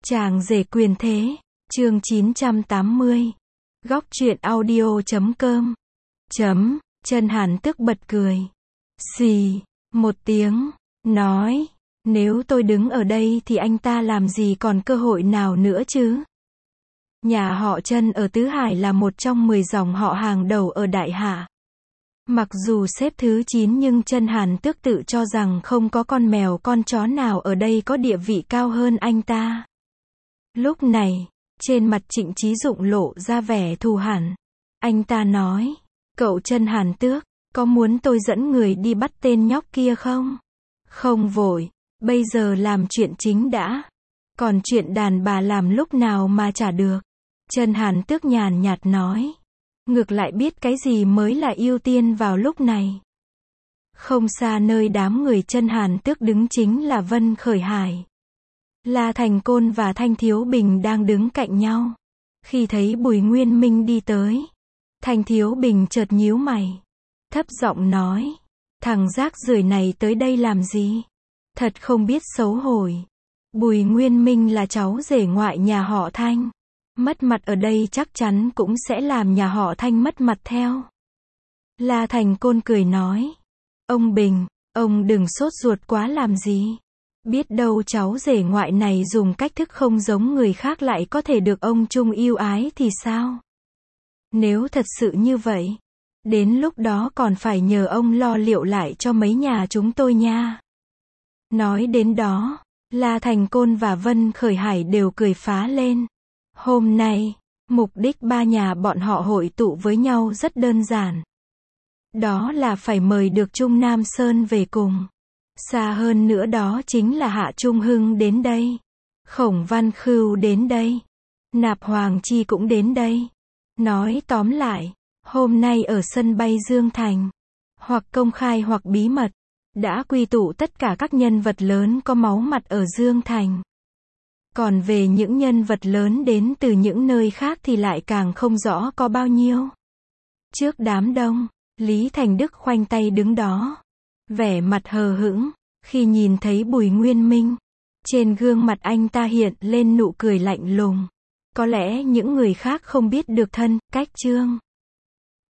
Chàng rể quyền thế, chương 980. Góc truyện audio.com. Chân Hàn Tước bật cười. Xì, một tiếng, nói, nếu tôi đứng ở đây thì anh ta làm gì còn cơ hội nào nữa chứ? Nhà họ Chân ở Tứ Hải là một trong 10 dòng họ hàng đầu ở Đại Hạ. Mặc dù xếp thứ 9 nhưng Chân Hàn Tước tự cho rằng không có con mèo con chó nào ở đây có địa vị cao hơn anh ta. Lúc này, trên mặt Trịnh Chí Dụng lộ ra vẻ thù hằn. Anh ta nói, cậu Chân Hàn Tước, có muốn tôi dẫn người đi bắt tên nhóc kia không? Không vội, bây giờ làm chuyện chính đã. Còn chuyện đàn bà làm lúc nào mà trả được? Chân Hàn Tước nhàn nhạt nói. Ngược lại biết cái gì mới là ưu tiên vào lúc này. Không xa nơi đám người Chân Hàn Tước đứng chính là Vân Khởi Hải. La Thành Côn và Thanh Thiếu Bình đang đứng cạnh nhau. Khi thấy Bùi Nguyên Minh đi tới, Thanh Thiếu Bình chợt nhíu mày, thấp giọng nói, thằng rác rưởi này tới đây làm gì? Thật không biết xấu hổ. Bùi Nguyên Minh là cháu rể ngoại nhà họ Thanh. Mất mặt ở đây chắc chắn cũng sẽ làm nhà họ Thanh mất mặt theo. La Thành Côn cười nói, ông Bình, ông đừng sốt ruột quá làm gì. Biết đâu cháu rể ngoại này dùng cách thức không giống người khác lại có thể được ông Trung yêu ái thì sao? Nếu thật sự như vậy, đến lúc đó còn phải nhờ ông lo liệu lại cho mấy nhà chúng tôi nha. Nói đến đó, La Thành Côn và Vân Khởi Hải đều cười phá lên. Hôm nay, mục đích ba nhà bọn họ hội tụ với nhau rất đơn giản. Đó là phải mời được Trung Nam Sơn về cùng. Xa hơn nữa đó chính là Hạ Trung Hưng đến đây. Khổng Văn Khưu đến đây. Nạp Hoàng Chi cũng đến đây. Nói tóm lại, hôm nay ở sân bay Dương Thành, hoặc công khai hoặc bí mật, đã quy tụ tất cả các nhân vật lớn có máu mặt ở Dương Thành. Còn về những nhân vật lớn đến từ những nơi khác thì lại càng không rõ có bao nhiêu. Trước đám đông, Lý Thành Đức khoanh tay đứng đó, vẻ mặt hờ hững, khi nhìn thấy Bùi Nguyên Minh. Trên gương mặt anh ta hiện lên nụ cười lạnh lùng. Có lẽ những người khác không biết được thân, cách Trương